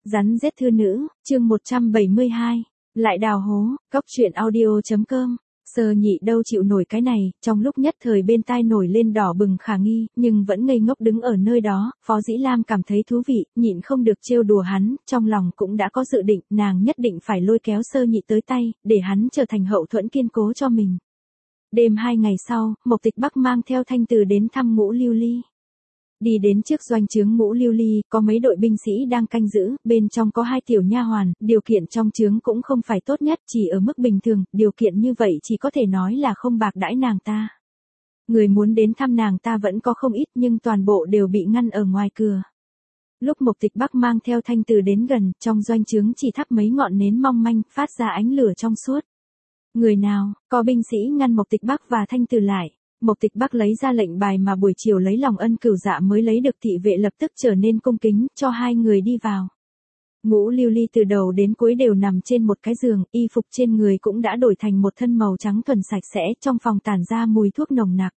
Rắn rết thư nữ, chương 172, lại đào hố, cóc truyện audio.com. Sơ nhị đâu chịu nổi cái này, trong lúc nhất thời bên tai nổi lên đỏ bừng khả nghi, nhưng vẫn ngây ngốc đứng ở nơi đó. Phó Dĩ Lam cảm thấy thú vị, nhịn không được trêu đùa hắn, trong lòng cũng đã có dự định, nàng nhất định phải lôi kéo sơ nhị tới tay, để hắn trở thành hậu thuẫn kiên cố cho mình. Đêm 2 ngày sau, Mộc Tịch Bắc mang theo Thanh Từ đến thăm Ngũ Lưu Ly. Đi đến trước doanh trướng Ngũ Lưu Ly, có mấy đội binh sĩ đang canh giữ, bên trong có 2 tiểu nha hoàn, điều kiện trong trướng cũng không phải tốt nhất, chỉ ở mức bình thường, điều kiện như vậy chỉ có thể nói là không bạc đãi nàng ta. Người muốn đến thăm nàng ta vẫn có không ít nhưng toàn bộ đều bị ngăn ở ngoài cửa. Lúc Mộc Tịch Bắc mang theo Thanh Từ đến gần, trong doanh trướng chỉ thắp mấy ngọn nến mong manh, phát ra ánh lửa trong suốt. Người nào, có binh sĩ ngăn Mộc Tịch Bắc và Thanh Từ lại. Mộc Tịch Bắc lấy ra lệnh bài mà buổi chiều lấy lòng Ân Cửu Dạ mới lấy được, thị vệ lập tức trở nên cung kính, cho 2 người đi vào. Ngũ Lưu Ly từ đầu đến cuối đều nằm trên một cái giường, y phục trên người cũng đã đổi thành một thân màu trắng thuần sạch sẽ, trong phòng tản ra mùi thuốc nồng nặc.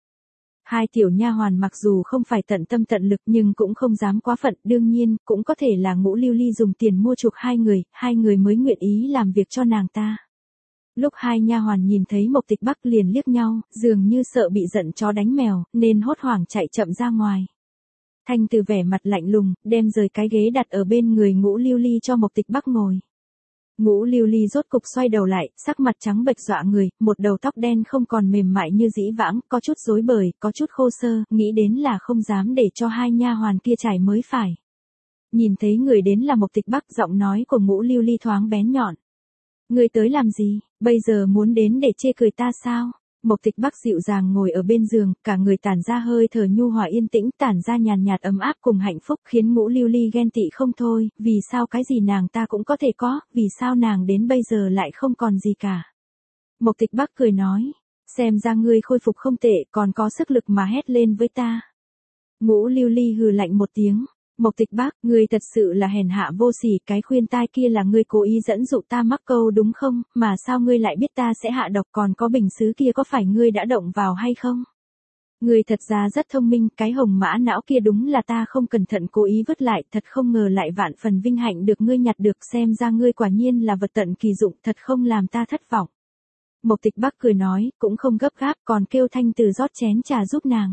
2 tiểu nha hoàn mặc dù không phải tận tâm tận lực nhưng cũng không dám quá phận, đương nhiên, cũng có thể là Ngũ Lưu Ly dùng tiền mua chuộc 2 người mới nguyện ý làm việc cho nàng ta. Lúc 2 nha hoàn nhìn thấy Mộc Tịch Bắc liền liếc nhau, dường như sợ bị giận chó đánh mèo, nên hốt hoảng chạy chậm ra ngoài. Thanh Từ vẻ mặt lạnh lùng, đem rời cái ghế đặt ở bên người Ngũ Lưu Ly cho Mộc Tịch Bắc ngồi. Ngũ Lưu Ly rốt cục xoay đầu lại, sắc mặt trắng bệch dọa người, một đầu tóc đen không còn mềm mại như dĩ vãng, có chút rối bời, có chút khô sơ, nghĩ đến là không dám để cho 2 nha hoàn kia trải mới phải. Nhìn thấy người đến là Mộc Tịch Bắc, giọng nói của Ngũ Lưu Ly thoáng bén nhọn. Ngươi tới làm gì, bây giờ muốn đến để chê cười ta sao? Mộc Tịch Bắc dịu dàng ngồi ở bên giường, cả người tản ra hơi thở nhu hòa yên tĩnh, tản ra nhàn nhạt ấm áp cùng hạnh phúc, khiến Ngũ Lưu Ly ghen tị không thôi, vì sao cái gì nàng ta cũng có thể có, vì sao nàng đến bây giờ lại không còn gì cả. Mộc Tịch Bắc cười nói, xem ra ngươi khôi phục không tệ, còn có sức lực mà hét lên với ta. Ngũ Lưu Ly hừ lạnh một tiếng. Mộc Tịch Bắc, ngươi thật sự là hèn hạ vô sỉ, cái khuyên tai kia là ngươi cố ý dẫn dụ ta mắc câu đúng không, mà sao ngươi lại biết ta sẽ hạ độc, còn có bình sứ kia có phải ngươi đã động vào hay không? Ngươi thật ra rất thông minh, cái hồng mã não kia đúng là ta không cẩn thận cố ý vứt lại, thật không ngờ lại vạn phần vinh hạnh được ngươi nhặt được, xem ra ngươi quả nhiên là vật tận kỳ dụng, thật không làm ta thất vọng. Mộc Tịch Bắc cười nói, cũng không gấp gáp, còn kêu Thanh Từ rót chén trà giúp nàng.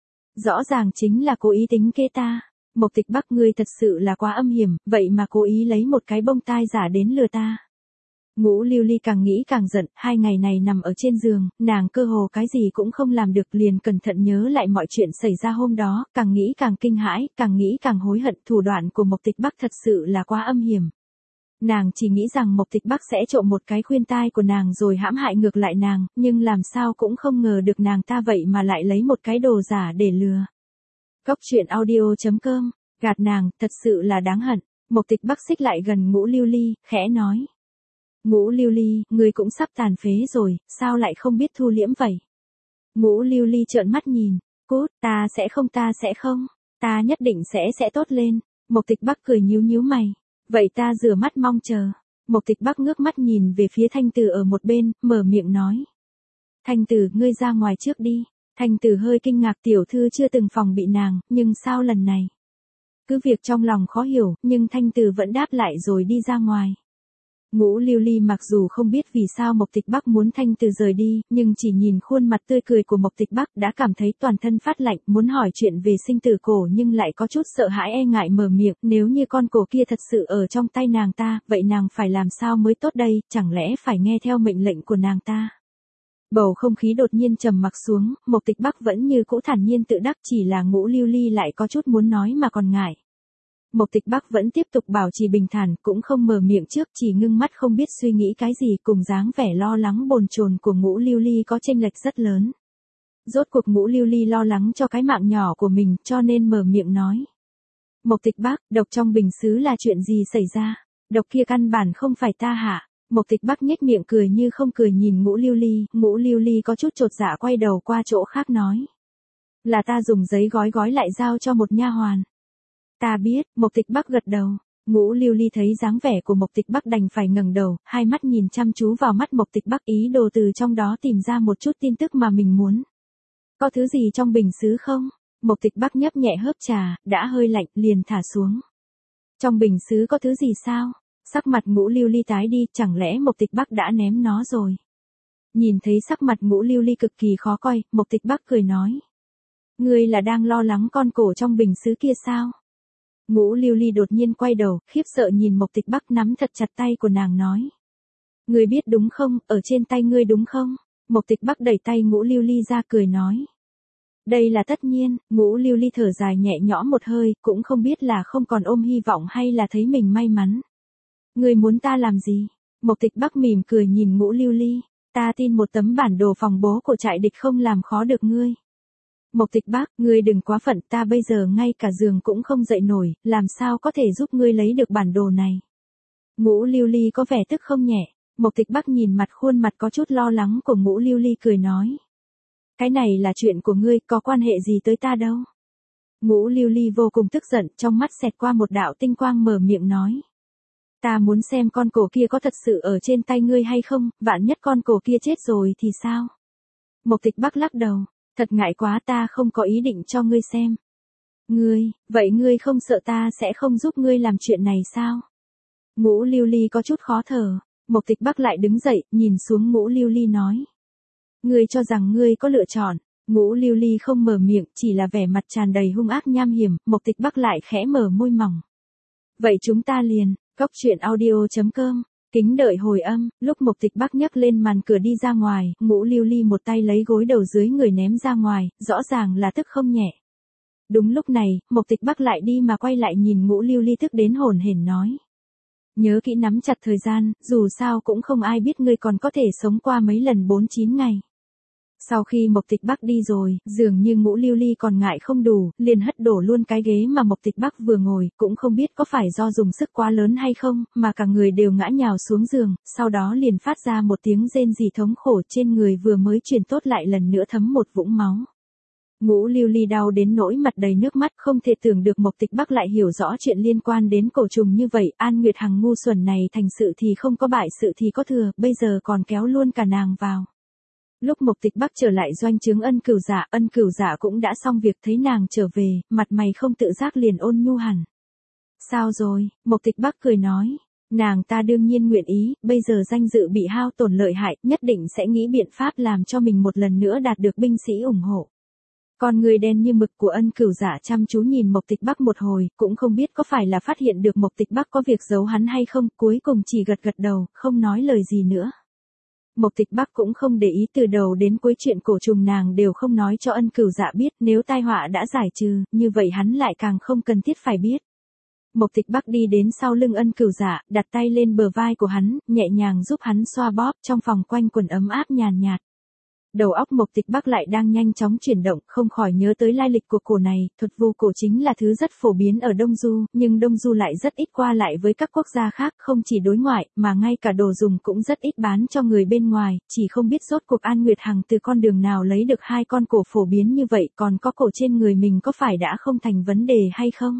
Rõ ràng chính là cố ý tính kế ta. Mộc Tịch Bắc, ngươi thật sự là quá âm hiểm, vậy mà cố ý lấy một cái bông tai giả đến lừa ta. Ngũ Lưu Ly càng nghĩ càng giận, 2 ngày này nằm ở trên giường, nàng cơ hồ cái gì cũng không làm được, liền cẩn thận nhớ lại mọi chuyện xảy ra hôm đó, càng nghĩ càng kinh hãi, càng nghĩ càng hối hận, thủ đoạn của Mộc Tịch Bắc thật sự là quá âm hiểm. Nàng chỉ nghĩ rằng Mộc Tịch Bắc sẽ trộm một cái khuyên tai của nàng rồi hãm hại ngược lại nàng, nhưng làm sao cũng không ngờ được nàng ta vậy mà lại lấy một cái đồ giả để lừa. Cóc truyện audio.com, gạt nàng, thật sự là đáng hận. Mộc Tịch Bắc xích lại gần Ngũ Lưu Ly, khẽ nói. Ngũ Lưu Ly, ngươi cũng sắp tàn phế rồi, sao lại không biết thu liễm vậy? Ngũ Lưu Ly trợn mắt nhìn, cút, ta sẽ không, ta nhất định sẽ tốt lên. Mộc Tịch Bắc cười nhíu mày, vậy ta rửa mắt mong chờ. Mộc Tịch Bắc ngước mắt nhìn về phía Thanh Từ ở một bên, mở miệng nói. Thanh Từ, ngươi ra ngoài trước đi. Thanh Từ hơi kinh ngạc, tiểu thư chưa từng phòng bị nàng, nhưng sao lần này? Cứ việc trong lòng khó hiểu, nhưng Thanh Từ vẫn đáp lại rồi đi ra ngoài. Ngũ Lưu Ly mặc dù không biết vì sao Mộc Tịch Bắc muốn Thanh Từ rời đi, nhưng chỉ nhìn khuôn mặt tươi cười của Mộc Tịch Bắc đã cảm thấy toàn thân phát lạnh, muốn hỏi chuyện về sinh tử cổ nhưng lại có chút sợ hãi e ngại mở miệng, nếu như con cổ kia thật sự ở trong tay nàng ta, vậy nàng phải làm sao mới tốt đây, chẳng lẽ phải nghe theo mệnh lệnh của nàng ta? Bầu không khí đột nhiên trầm mặc xuống, Mộc Tịch Bắc vẫn như cũ thản nhiên tự đắc, chỉ là Ngũ Lưu Ly lại có chút muốn nói mà còn ngại. Mộc Tịch Bắc vẫn tiếp tục bảo trì bình thản, cũng không mở miệng trước, chỉ ngưng mắt không biết suy nghĩ cái gì, cùng dáng vẻ lo lắng bồn chồn của Ngũ Lưu Ly có chênh lệch rất lớn. Rốt cuộc Ngũ Lưu Ly lo lắng cho cái mạng nhỏ của mình, cho nên mở miệng nói. Mộc Tịch Bắc, độc trong bình sứ là chuyện gì xảy ra? Độc kia căn bản không phải ta hạ. Mộc Tịch Bắc nhếch miệng cười như không cười nhìn Ngũ Lưu Ly, Ngũ Lưu Ly có chút chột dạ quay đầu qua chỗ khác nói. Là ta dùng giấy gói lại giao cho một nha hoàn. Ta biết, Mộc Tịch Bắc gật đầu. Ngũ Lưu Ly thấy dáng vẻ của Mộc Tịch Bắc đành phải ngẩng đầu, hai mắt nhìn chăm chú vào mắt Mộc Tịch Bắc, ý đồ từ trong đó tìm ra một chút tin tức mà mình muốn. Có thứ gì trong bình sứ không? Mộc Tịch Bắc nhấp nhẹ hớp trà, đã hơi lạnh, liền thả xuống. Trong bình sứ có thứ gì sao? Sắc mặt Ngũ Lưu Ly tái đi, chẳng lẽ Mộc Tịch Bắc đã ném nó rồi? Nhìn thấy sắc mặt Ngũ Lưu Ly cực kỳ khó coi, Mộc Tịch Bắc cười nói. Ngươi là đang lo lắng con cổ trong bình sứ kia sao? Ngũ Lưu Ly đột nhiên quay đầu, khiếp sợ nhìn Mộc Tịch Bắc nắm thật chặt tay của nàng nói. Ngươi biết đúng không, ở trên tay ngươi đúng không? Mộc Tịch Bắc đẩy tay Ngũ Lưu Ly ra cười nói. Đây là tất nhiên, Ngũ Lưu Ly thở dài nhẹ nhõm một hơi, cũng không biết là không còn ôm hy vọng hay là thấy mình may mắn. Ngươi muốn ta làm gì? Mộc Tịch Bắc mỉm cười nhìn Ngũ Lưu Ly. Ta tin một tấm bản đồ phòng bố của trại địch không làm khó được ngươi. Mộc Tịch Bắc, ngươi đừng quá phận, ta bây giờ ngay cả giường cũng không dậy nổi, làm sao có thể giúp ngươi lấy được bản đồ này. Ngũ Lưu Ly có vẻ tức không nhẹ, Mộc Tịch Bắc nhìn mặt khuôn mặt có chút lo lắng của Ngũ Lưu Ly cười nói. Cái này là chuyện của ngươi, có quan hệ gì tới ta đâu. Ngũ Lưu Ly vô cùng tức giận, trong mắt xẹt qua một đạo tinh quang mở miệng nói. Ta muốn xem con cổ kia có thật sự ở trên tay ngươi hay không, vạn nhất con cổ kia chết rồi thì sao? Mộc Tịch Bắc lắc đầu, thật ngại quá, ta không có ý định cho ngươi xem. Vậy ngươi không sợ ta sẽ không giúp ngươi làm chuyện này sao? Ngũ Lưu Ly có chút khó thở, Mộc Tịch Bắc lại đứng dậy, nhìn xuống Ngũ Lưu Ly nói. Ngươi cho rằng ngươi có lựa chọn. Ngũ Lưu Ly không mở miệng, chỉ là vẻ mặt tràn đầy hung ác nham hiểm, Mộc Tịch Bắc lại khẽ mở môi mỏng. Vậy chúng ta liền, coctruyện.audio.com, kính đợi hồi âm, lúc Mộc Tịch Bắc nhấc lên màn cửa đi ra ngoài, Ngũ Lưu Ly một tay lấy gối đầu dưới người ném ra ngoài, rõ ràng là tức không nhẹ. Đúng lúc này, Mộc Tịch Bắc lại đi mà quay lại nhìn Ngũ Lưu Ly tức đến hổn hển nói. Nhớ kỹ nắm chặt thời gian, dù sao cũng không ai biết ngươi còn có thể sống qua mấy lần 49 ngày. Sau khi Mộc Tịch Bắc đi rồi, dường như Ngũ Lưu Ly còn ngại không đủ, liền hất đổ luôn cái ghế mà Mộc Tịch Bắc vừa ngồi, cũng không biết có phải do dùng sức quá lớn hay không, mà cả người đều ngã nhào xuống giường, sau đó liền phát ra một tiếng rên rỉ thống khổ, trên người vừa mới truyền tốt lại lần nữa thấm một vũng máu. Ngũ Lưu Ly đau đến nỗi mặt đầy nước mắt, không thể tưởng được Mộc Tịch Bắc lại hiểu rõ chuyện liên quan đến cổ trùng như vậy, An Nguyệt Hằng ngu xuẩn này thành sự thì không có bại sự thì có thừa, bây giờ còn kéo luôn cả nàng vào. Lúc Mộc Tịch Bắc trở lại doanh trướng Ân Cửu Dạ cũng đã xong việc, thấy nàng trở về, mặt mày không tự giác liền ôn nhu hẳn. Sao rồi? Mộc Tịch Bắc cười nói. Nàng ta đương nhiên nguyện ý, bây giờ danh dự bị hao tổn lợi hại, nhất định sẽ nghĩ biện pháp làm cho mình một lần nữa đạt được binh sĩ ủng hộ. Con người đen như mực của Ân Cửu Dạ chăm chú nhìn Mộc Tịch Bắc một hồi, cũng không biết có phải là phát hiện được Mộc Tịch Bắc có việc giấu hắn hay không, cuối cùng chỉ gật gật đầu, không nói lời gì nữa. Mộc Tịch Bắc cũng không để ý, từ đầu đến cuối chuyện cổ trùng nàng đều không nói cho Ân Cửu Dạ biết, nếu tai họa đã giải trừ, như vậy hắn lại càng không cần thiết phải biết. Mộc Tịch Bắc đi đến sau lưng Ân Cửu Dạ, đặt tay lên bờ vai của hắn, nhẹ nhàng giúp hắn xoa bóp, trong phòng quanh quẩn ấm áp nhàn nhạt. Đầu óc Mộc Tịch Bắc lại đang nhanh chóng chuyển động, không khỏi nhớ tới lai lịch của cổ này, thuật vu cổ chính là thứ rất phổ biến ở Đông Du, nhưng Đông Du lại rất ít qua lại với các quốc gia khác, không chỉ đối ngoại, mà ngay cả đồ dùng cũng rất ít bán cho người bên ngoài, chỉ không biết rốt cuộc An Nguyệt Hằng từ con đường nào lấy được hai con cổ phổ biến như vậy, còn có cổ trên người mình có phải đã không thành vấn đề hay không?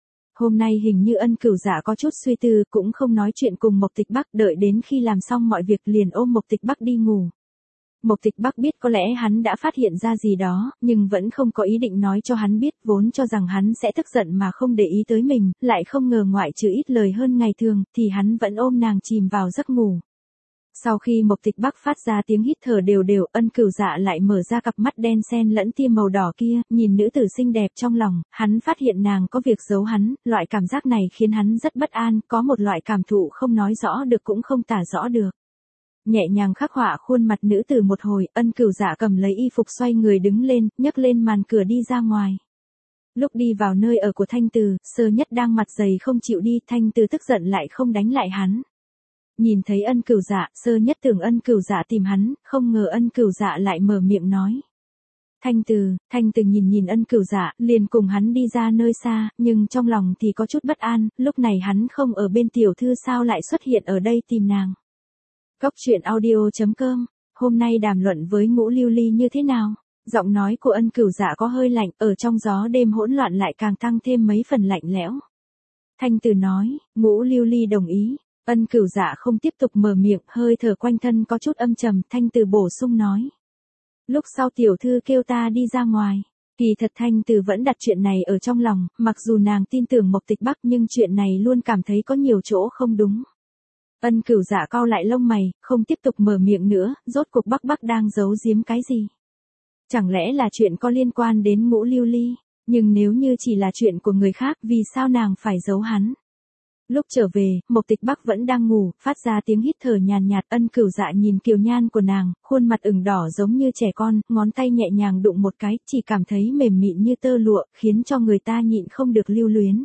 Hôm nay hình như Ân Cửu Dạ có chút suy tư, cũng không nói chuyện cùng Mộc Tịch Bắc, đợi đến khi làm xong mọi việc liền ôm Mộc Tịch Bắc đi ngủ. Mộc Tịch Bắc biết có lẽ hắn đã phát hiện ra gì đó, nhưng vẫn không có ý định nói cho hắn biết, vốn cho rằng hắn sẽ tức giận mà không để ý tới mình, lại không ngờ ngoại trừ ít lời hơn ngày thường, thì hắn vẫn ôm nàng chìm vào giấc ngủ. Sau khi Mộc Tịch Bắc phát ra tiếng hít thở đều đều, Ân Cửu Dạ lại mở ra cặp mắt đen xen lẫn tia màu đỏ kia, nhìn nữ tử xinh đẹp trong lòng, hắn phát hiện nàng có việc giấu hắn, loại cảm giác này khiến hắn rất bất an, có một loại cảm thụ không nói rõ được cũng không tả rõ được. Nhẹ nhàng khắc họa khuôn mặt nữ tử một hồi, Ân Cửu Dạ cầm lấy y phục xoay người đứng lên, nhấc lên màn cửa đi ra ngoài. Lúc đi vào nơi ở của Thanh Từ, Sơ Nhất đang mặt dày không chịu đi, Thanh Từ tức giận lại không đánh lại hắn. Nhìn thấy Ân Cửu Dạ, Sơ Nhất tưởng Ân Cửu Dạ tìm hắn, không ngờ Ân Cửu Dạ lại mở miệng nói. Thanh Từ nhìn Ân Cửu Dạ, liền cùng hắn đi ra nơi xa, nhưng trong lòng thì có chút bất an, lúc này hắn không ở bên tiểu thư sao lại xuất hiện ở đây tìm nàng. Coctruyện.audio.com, hôm nay đàm luận với Ngũ Lưu Ly như thế nào? Giọng nói của Ân Cửu Dạ có hơi lạnh, ở trong gió đêm hỗn loạn lại càng tăng thêm mấy phần lạnh lẽo. Thanh Từ nói, Ngũ Lưu Ly đồng ý. Ân Cửu Dạ không tiếp tục mở miệng, hơi thở quanh thân có chút âm trầm, Thanh Từ bổ sung nói. Lúc sau tiểu thư kêu ta đi ra ngoài. Kỳ thật Thanh Từ vẫn đặt chuyện này ở trong lòng, mặc dù nàng tin tưởng Mộc Tịch Bắc nhưng chuyện này luôn cảm thấy có nhiều chỗ không đúng. Ân Cửu Dạ cau lại lông mày, không tiếp tục mở miệng nữa, rốt cuộc Bắc đang giấu giếm cái gì? Chẳng lẽ là chuyện có liên quan đến Ngũ Lưu Ly? Nhưng nếu như chỉ là chuyện của người khác, vì sao nàng phải giấu hắn? Lúc trở về, Mộc Tịch Bắc vẫn đang ngủ, phát ra tiếng hít thở nhàn nhạt. Ân Cửu Dạ nhìn kiều nhan của nàng, khuôn mặt ửng đỏ giống như trẻ con, ngón tay nhẹ nhàng đụng một cái, chỉ cảm thấy mềm mịn như tơ lụa, khiến cho người ta nhịn không được lưu luyến.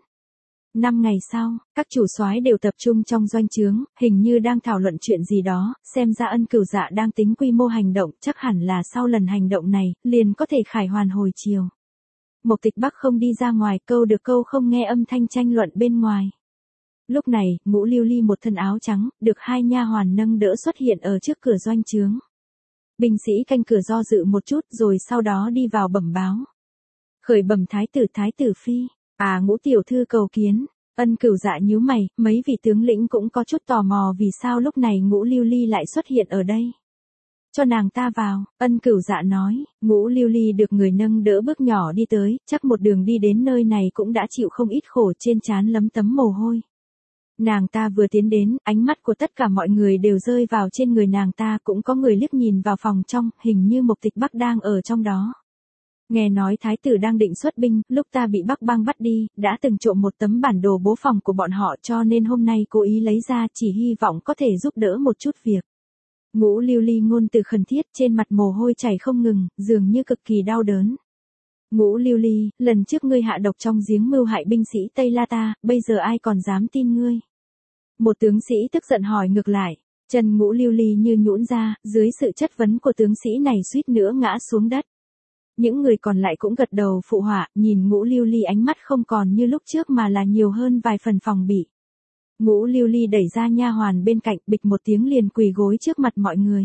5 ngày sau, các chủ soái đều tập trung trong doanh trướng, hình như đang thảo luận chuyện gì đó, xem ra Ân Cửu Dạ đang tính quy mô hành động, chắc hẳn là sau lần hành động này, liền có thể khải hoàn hồi chiều. Mộc Tịch Bắc không đi ra ngoài, câu được câu không nghe âm thanh tranh luận bên ngoài. Lúc này, Ngũ Lưu Ly một thân áo trắng, được 2 nha hoàn nâng đỡ xuất hiện ở trước cửa doanh trướng. Binh sĩ canh cửa do dự một chút rồi sau đó đi vào bẩm báo. Khởi bẩm Thái tử phi, Ngũ tiểu thư cầu kiến. Ân Cửu Dạ nhíu mày, mấy vị tướng lĩnh cũng có chút tò mò vì sao lúc này Ngũ Lưu Ly lại xuất hiện ở đây. Cho nàng ta vào, Ân Cửu Dạ nói. Ngũ Lưu Ly được người nâng đỡ bước nhỏ đi tới, chắc một đường đi đến nơi này cũng đã chịu không ít khổ, trên trán lấm tấm mồ hôi. Nàng ta vừa tiến đến, ánh mắt của tất cả mọi người đều rơi vào trên người nàng ta, cũng có người liếc nhìn vào phòng trong, hình như Mộc Tịch Bắc đang ở trong đó. Nghe nói thái tử đang định xuất binh, lúc ta bị Bắc bang bắt đi, đã từng trộm một tấm bản đồ bố phòng của bọn họ, cho nên hôm nay cố ý lấy ra, chỉ hy vọng có thể giúp đỡ một chút việc. Ngũ Lưu Ly ngôn từ khẩn thiết, trên mặt mồ hôi chảy không ngừng, dường như cực kỳ đau đớn. Ngũ Lưu Ly, lần trước ngươi hạ độc trong giếng mưu hại binh sĩ Tây La ta, bây giờ ai còn dám tin ngươi? Một tướng sĩ tức giận hỏi ngược lại. Chân Ngũ Lưu Ly như nhũn ra, dưới sự chất vấn của tướng sĩ này suýt nữa ngã xuống đất. Những người còn lại cũng gật đầu phụ họa, nhìn Ngũ Lưu Ly ánh mắt không còn như lúc trước mà là nhiều hơn vài phần phòng bị. Ngũ Lưu Ly đẩy ra nha hoàn bên cạnh, bịch một tiếng liền quỳ gối trước mặt mọi người.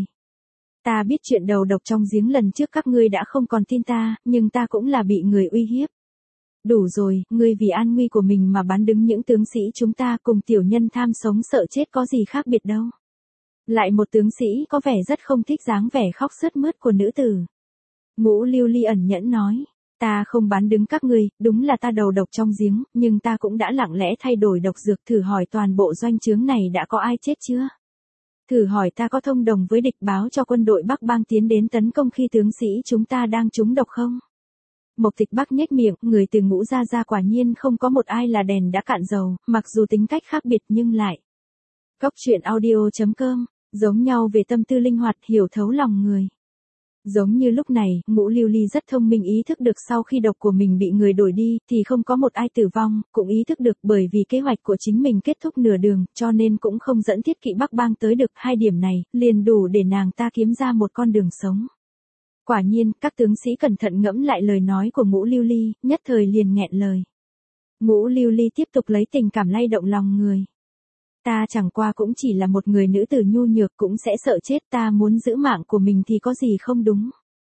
Ta biết chuyện đầu độc trong giếng lần trước các ngươi đã không còn tin ta, nhưng ta cũng là bị người uy hiếp. Đủ rồi, ngươi vì an nguy của mình mà bán đứng những tướng sĩ chúng ta cùng tiểu nhân tham sống sợ chết có gì khác biệt đâu. Lại một tướng sĩ có vẻ rất không thích dáng vẻ khóc sướt mướt của nữ tử. Ngũ Lưu Ly ẩn nhẫn nói, ta không bán đứng các ngươi, đúng là ta đầu độc trong giếng, nhưng ta cũng đã lặng lẽ thay đổi độc dược, thử hỏi toàn bộ doanh trướng này đã có ai chết chưa? Thử hỏi ta có thông đồng với địch báo cho quân đội Bắc bang tiến đến tấn công khi tướng sĩ chúng ta đang trúng độc không? Mộc Tịch Bắc nhếch miệng, người từ Ngũ gia quả nhiên không có một ai là đèn đã cạn dầu, mặc dù tính cách khác biệt nhưng lại. Cốc truyện audio.com, giống nhau về tâm tư linh hoạt, hiểu thấu lòng người. Giống như lúc này, Ngũ Lưu Ly rất thông minh, ý thức được sau khi độc của mình bị người đổi đi, thì không có một ai tử vong, cũng ý thức được bởi vì kế hoạch của chính mình kết thúc nửa đường, cho nên cũng không dẫn thiết kỵ Bắc bang tới được. 2 điểm này, liền đủ để nàng ta kiếm ra một con đường sống. Quả nhiên, các tướng sĩ cẩn thận ngẫm lại lời nói của Ngũ Lưu Ly, nhất thời liền nghẹn lời. Ngũ Lưu Ly tiếp tục lấy tình cảm lay động lòng người. Ta chẳng qua cũng chỉ là một người nữ tử nhu nhược, cũng sẽ sợ chết, ta muốn giữ mạng của mình thì có gì không đúng.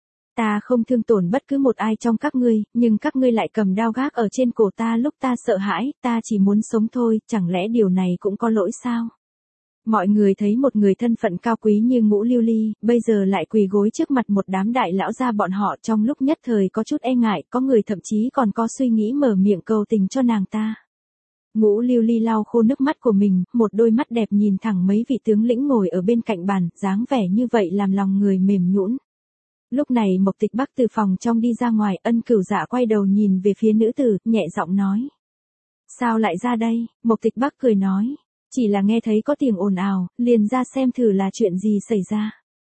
Ta không thương tổn bất cứ một ai trong các ngươi, nhưng các ngươi lại cầm đao gác ở trên cổ ta lúc ta sợ hãi, ta chỉ muốn sống thôi, chẳng lẽ điều này cũng có lỗi sao? Mọi người thấy một người thân phận cao quý như Ngũ Lưu Ly, bây giờ lại quỳ gối trước mặt một đám đại lão gia, bọn họ trong lúc nhất thời có chút e ngại, có người thậm chí còn có suy nghĩ mở miệng cầu tình cho nàng ta. Ngũ Lưu Ly lau khô nước mắt của mình, một đôi mắt đẹp nhìn thẳng mấy vị tướng lĩnh ngồi ở bên cạnh bàn, dáng vẻ như vậy làm lòng người mềm nhũn. Lúc này Mộc Tịch Bắc từ phòng trong đi ra ngoài, Ân Cửu Dạ quay đầu nhìn về phía nữ tử, nhẹ giọng nói. Sao lại ra đây? Mộc Tịch Bắc cười nói. Chỉ là nghe thấy có tiếng ồn ào, liền ra xem thử là chuyện gì xảy ra.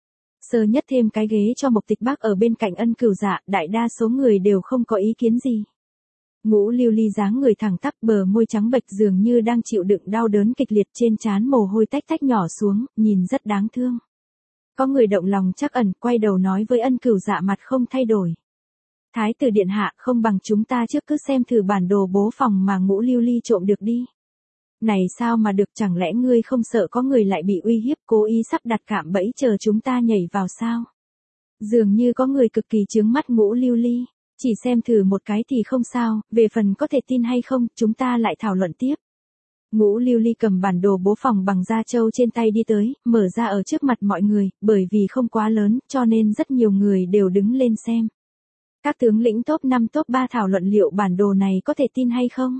Sơ nhất thêm cái ghế cho Mộc Tịch Bắc ở bên cạnh Ân Cửu Dạ, đại đa số người đều không có ý kiến gì. Ngũ Lưu Ly dáng người thẳng tắp, bờ môi trắng bệch dường như đang chịu đựng đau đớn kịch liệt, trên trán mồ hôi tách tách nhỏ xuống, nhìn rất đáng thương. Có người động lòng trắc ẩn, quay đầu nói với Ân Cửu Dạ mặt không thay đổi. Thái tử điện hạ, không bằng chúng ta trước cứ xem thử bản đồ bố phòng mà Ngũ Lưu Ly trộm được đi. Này sao mà được, chẳng lẽ ngươi không sợ có người lại bị uy hiếp, cố ý sắp đặt cạm bẫy chờ chúng ta nhảy vào sao? Dường như có người cực kỳ chướng mắt Ngũ Lưu Ly. Chỉ xem thử một cái thì không sao, về phần có thể tin hay không, chúng ta lại thảo luận tiếp. Ngũ Lưu Ly cầm bản đồ bố phòng bằng da trâu trên tay đi tới, mở ra ở trước mặt mọi người, bởi vì không quá lớn, cho nên rất nhiều người đều đứng lên xem. Các tướng lĩnh top 5 top 3 thảo luận liệu bản đồ này có thể tin hay không?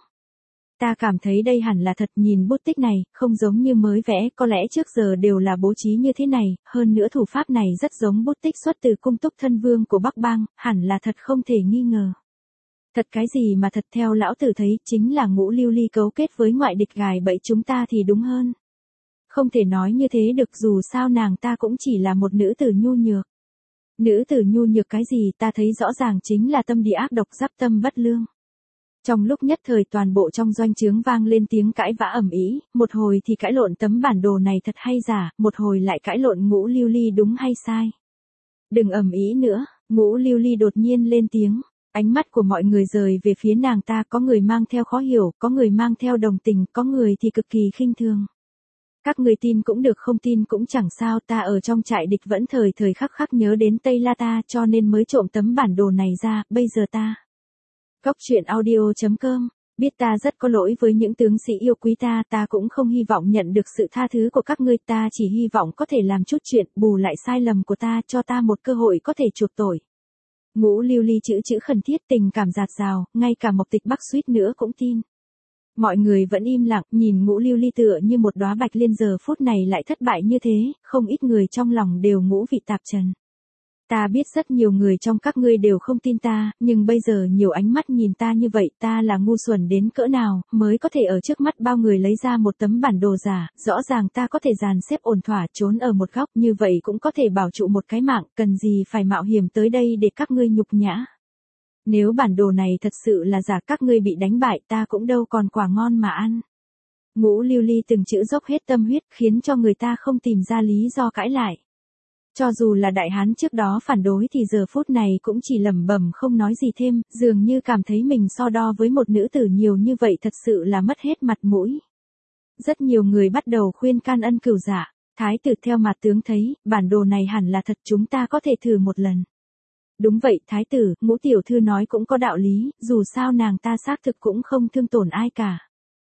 Ta cảm thấy đây hẳn là thật, nhìn bút tích này, không giống như mới vẽ, có lẽ trước giờ đều là bố trí như thế này, hơn nữa thủ pháp này rất giống bút tích xuất từ cung túc thân vương của Bắc Bang, hẳn là thật không thể nghi ngờ. Thật cái gì mà thật, theo lão tử thấy, chính là Ngũ Lưu Ly cấu kết với ngoại địch gài bẫy chúng ta thì đúng hơn. Không thể nói như thế được, dù sao nàng ta cũng chỉ là một nữ tử nhu nhược. Nữ tử nhu nhược cái gì, ta thấy rõ ràng chính là tâm địa ác độc, giáp tâm bất lương. Trong lúc nhất thời toàn bộ trong doanh trướng vang lên tiếng cãi vã ầm ĩ, một hồi thì cãi lộn tấm bản đồ này thật hay giả, một hồi lại cãi lộn Ngũ Lưu Ly đúng hay sai. Đừng ầm ĩ nữa, Ngũ Lưu Ly đột nhiên lên tiếng, ánh mắt của mọi người rời về phía nàng ta, có người mang theo khó hiểu, có người mang theo đồng tình, có người thì cực kỳ khinh thường. Các người tin cũng được, không tin cũng chẳng sao, ta ở trong trại địch vẫn thời thời khắc khắc nhớ đến Tây La ta cho nên mới trộm tấm bản đồ này ra, bây giờ ta. Góc truyện audio.com, biết ta rất có lỗi với những tướng sĩ yêu quý ta cũng không hy vọng nhận được sự tha thứ của các ngươi, ta chỉ hy vọng có thể làm chút chuyện bù lại sai lầm của ta, cho ta một cơ hội có thể chuộc tội. Ngũ Lưu Ly chữ khẩn thiết, tình cảm dạt dào, ngay cả Mộc Tịch Bắc suýt nữa cũng tin. Mọi người vẫn im lặng, nhìn Ngũ Lưu Ly tựa như một đóa bạch liên giờ phút này lại thất bại như thế, không ít người trong lòng đều ngũ vị tạp trần. Ta biết rất nhiều người trong các ngươi đều không tin ta, nhưng bây giờ nhiều ánh mắt nhìn ta như vậy, ta là ngu xuẩn đến cỡ nào, mới có thể ở trước mắt bao người lấy ra một tấm bản đồ giả, rõ ràng ta có thể dàn xếp ổn thỏa trốn ở một góc, như vậy cũng có thể bảo trụ một cái mạng, cần gì phải mạo hiểm tới đây để các ngươi nhục nhã. Nếu bản đồ này thật sự là giả, các ngươi bị đánh bại, ta cũng đâu còn quả ngon mà ăn. Ngũ Lưu Ly từng chữ dốc hết tâm huyết, khiến cho người ta không tìm ra lý do cãi lại. Cho dù là đại hán trước đó phản đối thì giờ phút này cũng chỉ lẩm bẩm không nói gì thêm, dường như cảm thấy mình so đo với một nữ tử nhiều như vậy thật sự là mất hết mặt mũi. Rất nhiều người bắt đầu khuyên can ân cửu dạ, thái tử theo mặt tướng thấy, bản đồ này hẳn là thật, chúng ta có thể thử một lần. Đúng vậy thái tử, Ngũ tiểu thư nói cũng có đạo lý, dù sao nàng ta xác thực cũng không thương tổn ai cả.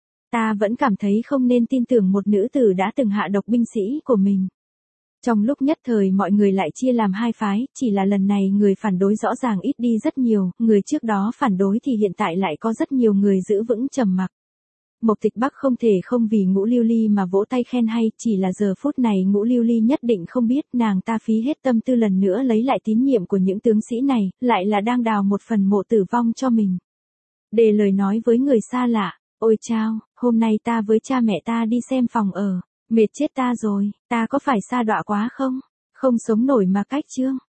Ta vẫn cảm thấy không nên tin tưởng một nữ tử đã từng hạ độc binh sĩ của mình. Trong lúc nhất thời mọi người lại chia làm hai phái, chỉ là lần này người phản đối rõ ràng ít đi rất nhiều, người trước đó phản đối thì hiện tại lại có rất nhiều người giữ vững trầm mặc. Mộc Tịch Bắc không thể không vì Ngũ Lưu Ly mà vỗ tay khen hay, chỉ là giờ phút này Ngũ Lưu Ly nhất định không biết nàng ta phí hết tâm tư lần nữa lấy lại tín nhiệm của những tướng sĩ này, lại là đang đào một phần mộ tử vong cho mình. Để lời nói với người xa lạ, ôi chao, hôm nay ta với cha mẹ ta đi xem phòng ở. Mệt chết ta rồi, ta có phải sa đọa quá không? Không sống nổi mà cách chương.